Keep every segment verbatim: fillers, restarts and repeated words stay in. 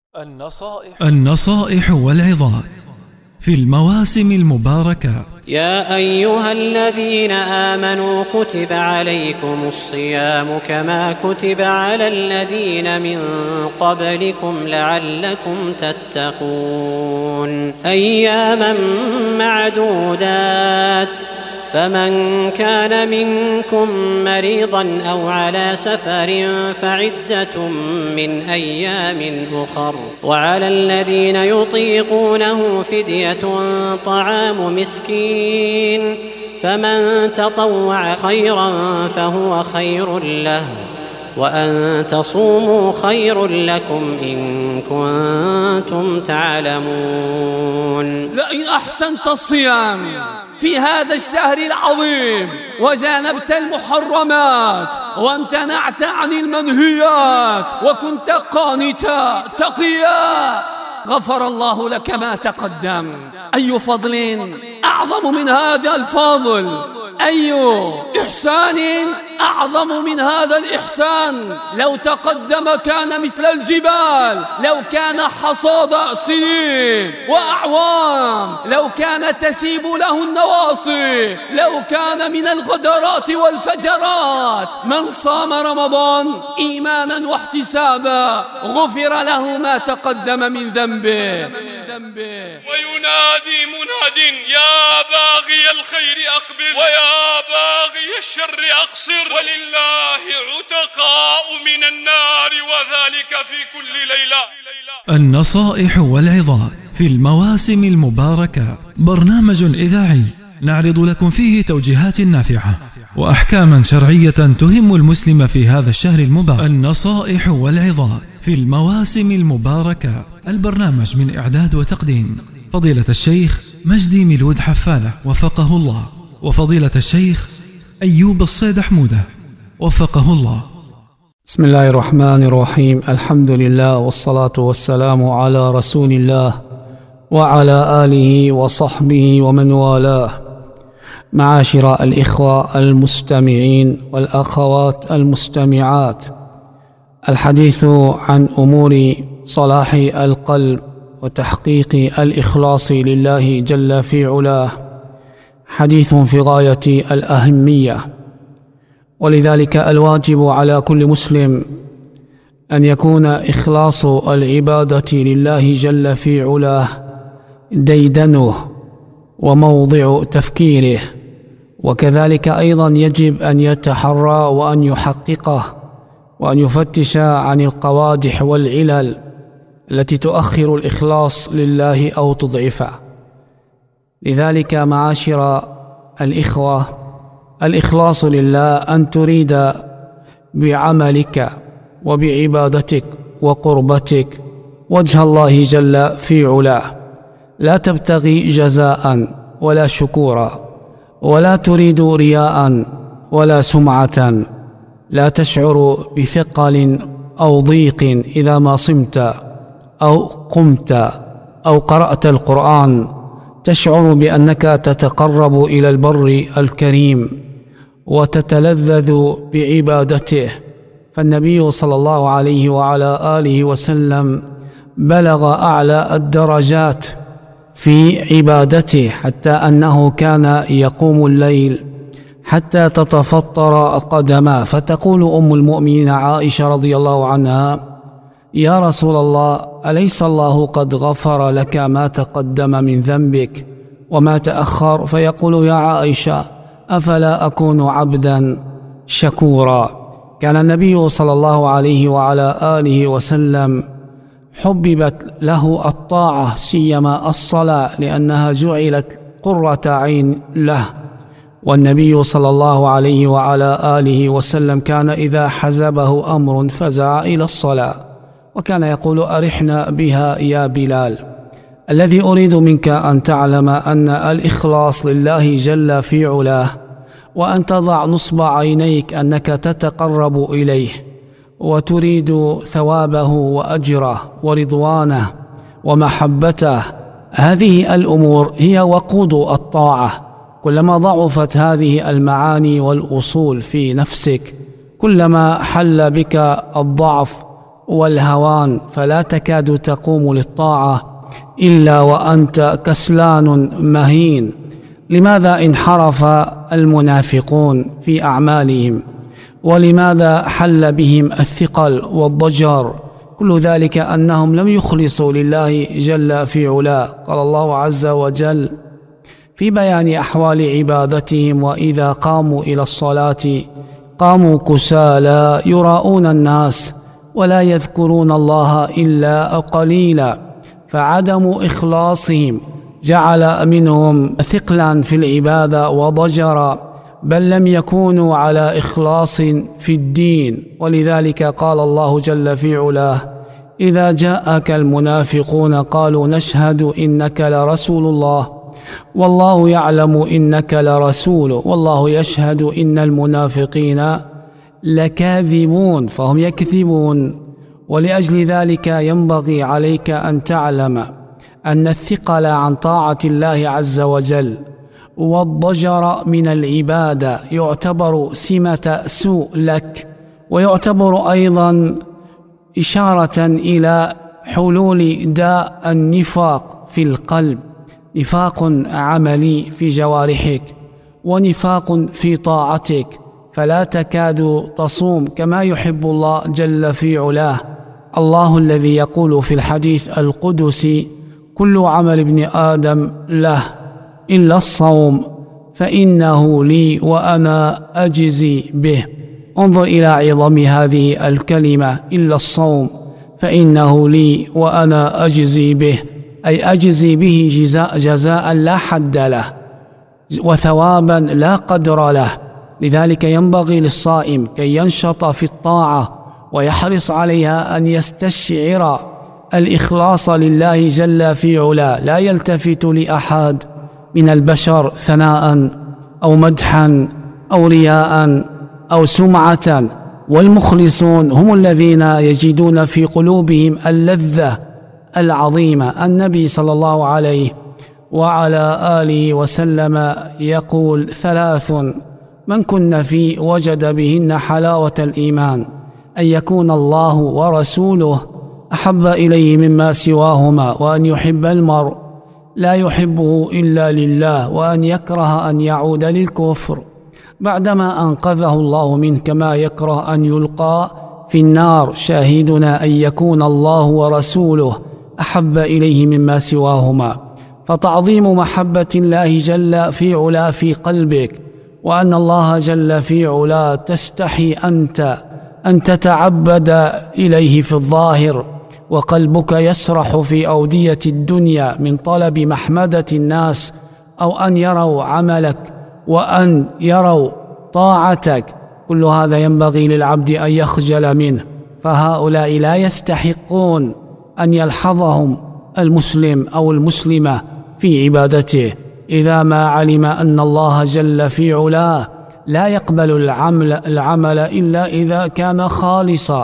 النصائح, النصائح والعظات في المواسم المباركة. يا أيها الذين آمنوا كتب عليكم الصيام كما كتب على الذين من قبلكم لعلكم تتقون أياما معدودات فمن كان منكم مريضا أو على سفر فعدة من أيام أخر وعلى الذين يطيقونه فدية طعام مسكين فمن تطوع خيرا فهو خير له وأن تصوموا خير لكم إن كنتم تعلمون. لئن أحسنت الصيام في هذا الشهر العظيم وجانبت المحرمات وامتنعت عن المنهيات وكنت قانتا تقيا غفر الله لك ما تقدم. أي فضل أعظم من هذا الفضل؟ أي إحسان أعظم من هذا الإحسان؟ لو تقدم كان مثل الجبال، لو كان حصاد سنين وأعوام، لو كان تسيب له النواصي، لو كان من الغدرات والفجرات. من صام رمضان إيمانا واحتسابا غفر له ما تقدم من ذنبه. وينادي مناد يا باغي الخير أقبل ويا باغي الشر أقصر ولله عتقاء من النار وذلك في كل ليلة. النصائح والعظات في المواسم المباركة برنامج إذاعي نعرض لكم فيه توجيهات نافعة وأحكاما شرعية تهم المسلم في هذا الشهر المبارك. النصائح والعظات في المواسم المباركة، البرنامج من إعداد وتقديم فضيلة الشيخ مجدي ميلود حفالة وفقه الله، وفضيلة الشيخ أيوب الصيد حمودة وفقه الله. بسم الله الرحمن الرحيم. الحمد لله والصلاة والسلام على رسول الله وعلى آله وصحبه ومن والاه. معاشر الإخوة المستمعين والأخوات المستمعات، الحديث عن أمور صلاح القلب وتحقيق الإخلاص لله جل في علاه حديث في غاية الأهمية، ولذلك الواجب على كل مسلم أن يكون إخلاص العبادة لله جل في علاه ديدنه وموضع تفكيره، وكذلك أيضا يجب أن يتحرى وأن يحققه وأن يفتش عن القوادح والعلل التي تؤخر الإخلاص لله أو تضعفه. لذلك معاشر الإخوة، الإخلاص لله أن تريد بعملك وبعبادتك وقربتك وجه الله جل في علاه، لا تبتغي جزاء ولا شكورا، ولا تريد رياء ولا سمعة، لا تشعر بثقل أو ضيق إذا ما صمت أو قمت أو قرأت القرآن، تشعر بأنك تتقرب إلى البر الكريم وتتلذذ بعبادته. فالنبي صلى الله عليه وعلى آله وسلم بلغ أعلى الدرجات في عبادته، حتى أنه كان يقوم الليل حتى تتفطر قدماه، فتقول أم المؤمنين عائشة رضي الله عنها: يا رسول الله، أليس الله قد غفر لك ما تقدم من ذنبك وما تأخر؟ فيقول: يا عائشة، أفلا أكون عبدا شكورا. كان النبي صلى الله عليه وعلى آله وسلم حببت له الطاعة، سيما الصلاة، لأنها جعلت قرة عين له. والنبي صلى الله عليه وعلى آله وسلم كان إذا حزبه أمر فزع إلى الصلاة، وكان يقول: أرحنا بها يا بلال. الذي أريد منك أن تعلم أن الإخلاص لله جل في علاه، وأن تضع نصب عينيك أنك تتقرب إليه وتريد ثوابه وأجره ورضوانه ومحبته. هذه الأمور هي وقود الطاعة. كلما ضعفت هذه المعاني والأصول في نفسك، كلما حل بك الضعف والهوان، فلا تكاد تقوم للطاعة إلا وأنت كسلان مهين. لماذا انحرف المنافقون في أعمالهم؟ ولماذا حل بهم الثقل والضجر؟ كل ذلك أنهم لم يخلصوا لله جل في علاه. قال الله عز وجل في بيان أحوال عبادتهم: وإذا قاموا إلى الصلاة قاموا كسالى يراءون الناس ولا يذكرون الله إلا قليلا. فعدم إخلاصهم جعل منهم ثقلا في العبادة وضجرا، بل لم يكونوا على إخلاص في الدين. ولذلك قال الله جل في علاه: إذا جاءك المنافقون قالوا نشهد إنك لرسول الله والله يعلم إنك لرسول والله يشهد إن المنافقين لكاذبون. فهم يكذبون. ولأجل ذلك ينبغي عليك أن تعلم أن الثقل عن طاعة الله عز وجل والضجر من العبادة يعتبر سمة سوء لك، ويعتبر أيضا إشارة إلى حلول داء النفاق في القلب، نفاق عملي في جوارحك ونفاق في طاعتك، فلا تكاد تصوم كما يحب الله جل في علاه. الله الذي يقول في الحديث القدسي: كل عمل ابن آدم له إلا الصوم فإنه لي وأنا أجزي به. انظر إلى عظم هذه الكلمة: إلا الصوم فإنه لي وأنا أجزي به، أي أجزي به جزاء, جزاء لا حد له وثوابا لا قدر له. لذلك ينبغي للصائم كي ينشط في الطاعة ويحرص عليها أن يستشعر الإخلاص لله جل في علاه، لا يلتفت لأحد من البشر ثناء أو مدحا أو رياء أو سمعة. والمخلصون هم الذين يجدون في قلوبهم اللذة العظيمة. النبي صلى الله عليه وعلى آله وسلم يقول: ثلاث من كن فيه وجد بهن حلاوة الإيمان: أن يكون الله ورسوله أحب إليه مما سواهما، وأن يحب المرء لا يحبه إلا لله، وأن يكره أن يعود للكفر بعدما أنقذه الله منه، كما يكره أن يلقى في النار. شاهدنا أن يكون الله ورسوله أحب إليه مما سواهما. فتعظيم محبة الله جل في علا في قلبك، وأن الله جل في علا تستحي أنت أن تتعبد إليه في الظاهر، وقلبك يسرح في أودية الدنيا من طلب محمدة الناس، أو أن يروا عملك وأن يروا طاعتك. كل هذا ينبغي للعبد أن يخجل منه، فهؤلاء لا يستحقون أن يلحظهم المسلم أو المسلمة في عبادته إذا ما علم أن الله جل في علاه لا يقبل العمل, العمل إلا إذا كان خالصا.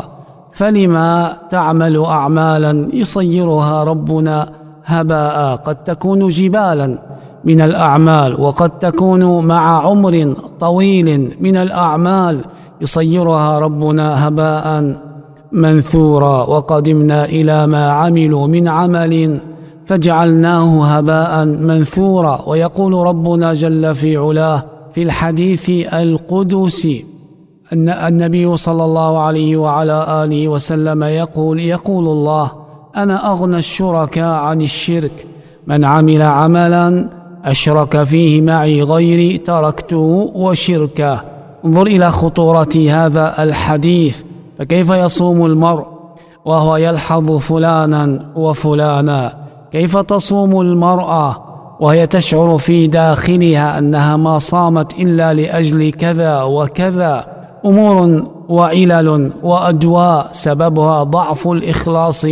فلما تعمل أعمالا يصيرها ربنا هباء، قد تكون جبالا من الأعمال، وقد تكون مع عمر طويل من الأعمال يصيرها ربنا هباء منثورا. وقدمنا إلى ما عملوا من عمل فجعلناه هباء منثورا. ويقول ربنا جل في علاه في الحديث القدسي أن النبي صلى الله عليه وعلى آله وسلم يقول: يقول الله: أنا أغنى الشركاء عن الشرك، من عمل عملا أشرك فيه معي غيري تركته وشركه. انظر إلى خطورة هذا الحديث. فكيف يصوم المرء وهو يلحظ فلانا وفلانا؟ كيف تصوم المرأة وهي تشعر في داخلها أنها ما صامت إلا لأجل كذا وكذا؟ أمور وعلل وأدواء سببها ضعف الإخلاص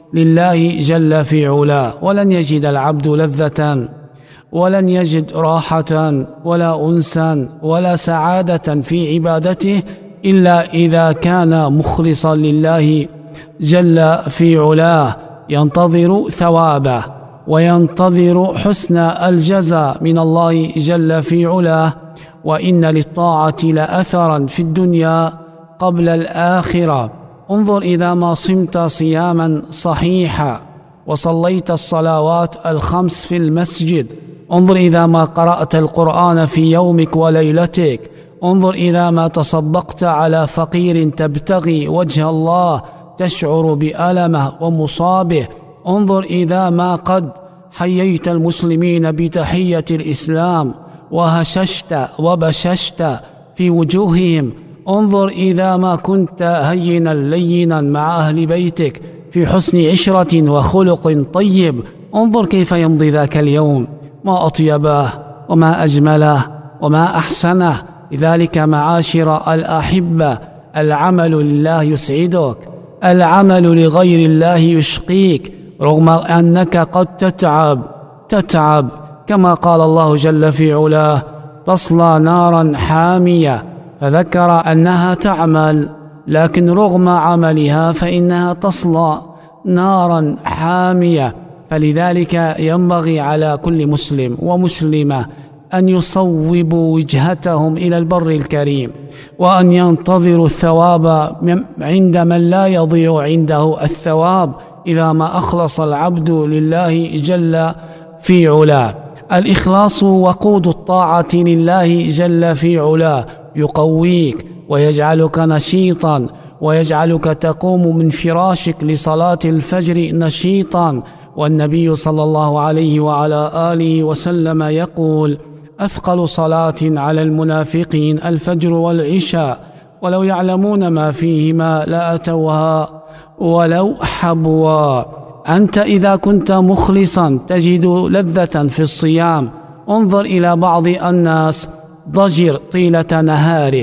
لله جل في علاه. ولن يجد العبد لذة، ولن يجد راحة ولا أنسا ولا سعادة في عبادته إلا إذا كان مخلصا لله جل في علاه، ينتظر ثوابه وينتظر حسن الجزاء من الله جل في علاه. وإن للطاعة لأثرا في الدنيا قبل الآخرة. انظر إذا ما صمت صياما صحيحا وصليت الصلوات الخمس في المسجد، انظر إذا ما قرأت القرآن في يومك وليلتك، انظر إذا ما تصدقت على فقير تبتغي وجه الله تشعر بألمه ومصابه، انظر إذا ما قد حييت المسلمين بتحية الإسلام وهششت وبششت في وجوههم، انظر إذا ما كنت هينا لينا مع أهل بيتك في حسن عشرة وخلق طيب، انظر كيف يمضي ذاك اليوم، ما أطيبه وما أجمله وما أحسنه. لذلك معاشر الأحبة العمل لله يسعدك، العمل لغير الله يشقيك، رغم أنك قد تتعب تتعب كما قال الله جل في علاه تصلى نارا حامية، فذكر أنها تعمل، لكن رغم عملها فإنها تصلى نارا حامية. فلذلك ينبغي على كل مسلم ومسلمة أن يصوبوا وجهتهم إلى البر الكريم، وأن ينتظروا الثواب عند من لا يضيع عنده الثواب إذا ما أخلص العبد لله جل في علاه. الإخلاص وقود الطاعة لله جل في علاه يقويك ويجعلك نشيطا، ويجعلك تقوم من فراشك لصلاة الفجر نشيطا. والنبي صلى الله عليه وعلى آله وسلم يقول أثقل صلاة على المنافقين الفجر والعشاء، ولو يعلمون ما فيهما لأتوها ولو حبوا. أنت إذا كنت مخلصا تجد لذة في الصيام، انظر إلى بعض الناس ضجر طيلة نهاره،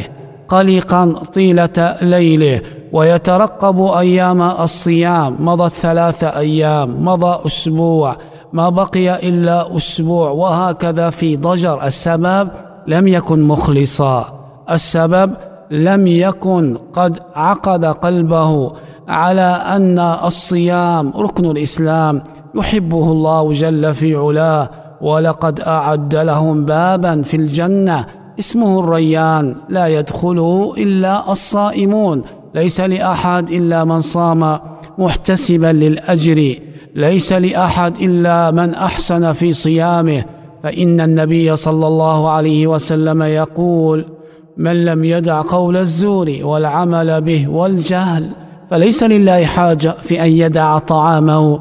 قلقا طيلة ليله، ويترقب أيام الصيام، مضت ثلاثة أيام، مضى أسبوع، ما بقي إلا أسبوع، وهكذا في ضجر. السبب لم يكن مخلصا، السبب لم يكن قد عقد قلبه على أن الصيام ركن الإسلام يحبه الله جل في علاه، ولقد أعد لهم بابا في الجنة اسمه الريان لا يدخله إلا الصائمون، ليس لأحد إلا من صام محتسبا للأجر، ليس لأحد إلا من أحسن في صيامه. فإن النبي صلى الله عليه وسلم يقول من لم يدع قول الزور والعمل به والجهل فليس لله حاجة في أن يدع طعامه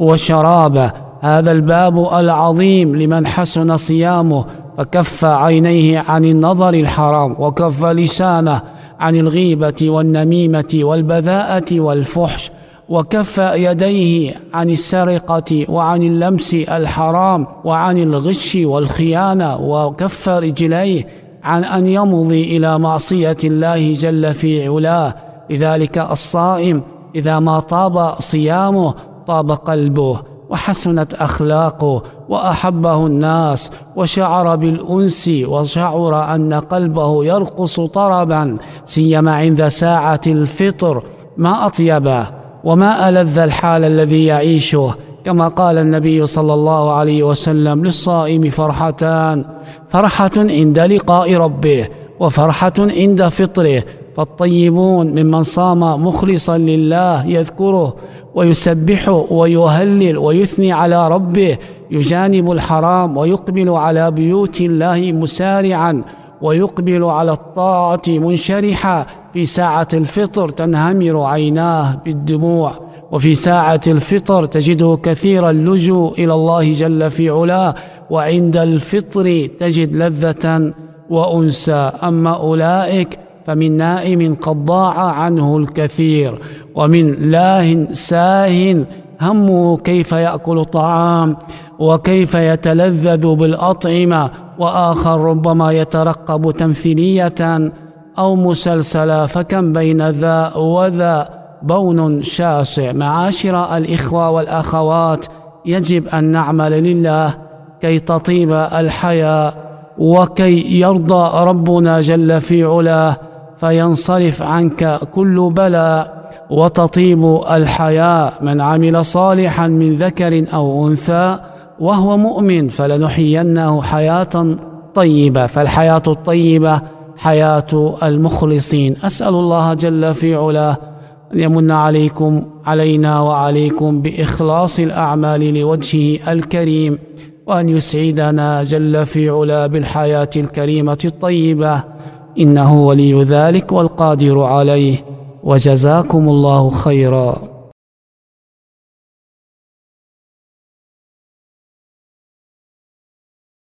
وشرابه. هذا الباب العظيم لمن حسن صيامه فكف عينيه عن النظر الحرام، وكف لسانه عن الغيبة والنميمة والبذاءة والفحش، وكف يديه عن السرقة وعن اللمس الحرام وعن الغش والخيانة، وكف رجليه عن أن يمضي إلى معصية الله جل في علاه. لذلك الصائم إذا ما طاب صيامه طاب قلبه وحسنت أخلاقه وأحبه الناس وشعر بالأنس، وشعر أن قلبه يرقص طربا، سيما عند ساعة الفطر. ما أطيبه وما ألذ الحال الذي يعيشه، كما قال النبي صلى الله عليه وسلم للصائم فرحتان، فرحة عند لقاء ربه وفرحة عند فطره. فالطيبون ممن صام مخلصا لله يذكره ويسبحه ويهلل ويثني على ربه، يجانب الحرام ويقبل على بيوت الله مسارعا، ويقبل على الطاعة منشرحا. في ساعة الفطر تنهمر عيناه بالدموع، وفي ساعة الفطر تجده كثير اللجوء إلى الله جل في علاه، وعند الفطر تجد لذة وأنسى. أما أولئك فمن نائم قد ضاع عنه الكثير، ومن لاه ساه همه كيف يأكل الطعام وكيف يتلذذ بالأطعمة، وآخر ربما يترقب تمثيلية أو مسلسلة، فكم بين ذا وذا بون شاسع. معاشر الإخوة والأخوات، يجب أن نعمل لله كي تطيب الحياة، وكي يرضى ربنا جل في علاه، فينصرف عنك كل بلاء وتطيب الحياة. من عمل صالحا من ذكر أو أنثى وهو مؤمن فلنحيينه حياة طيبة، فالحياة الطيبة حياة المخلصين. أسأل الله جل في علاه أن يمن عليكم علينا وعليكم بإخلاص الأعمال لوجهه الكريم، وأن يسعدنا جل في علا بالحياة الكريمة الطيبة، إنه ولي ذلك والقادر عليه. وجزاكم الله خيرا.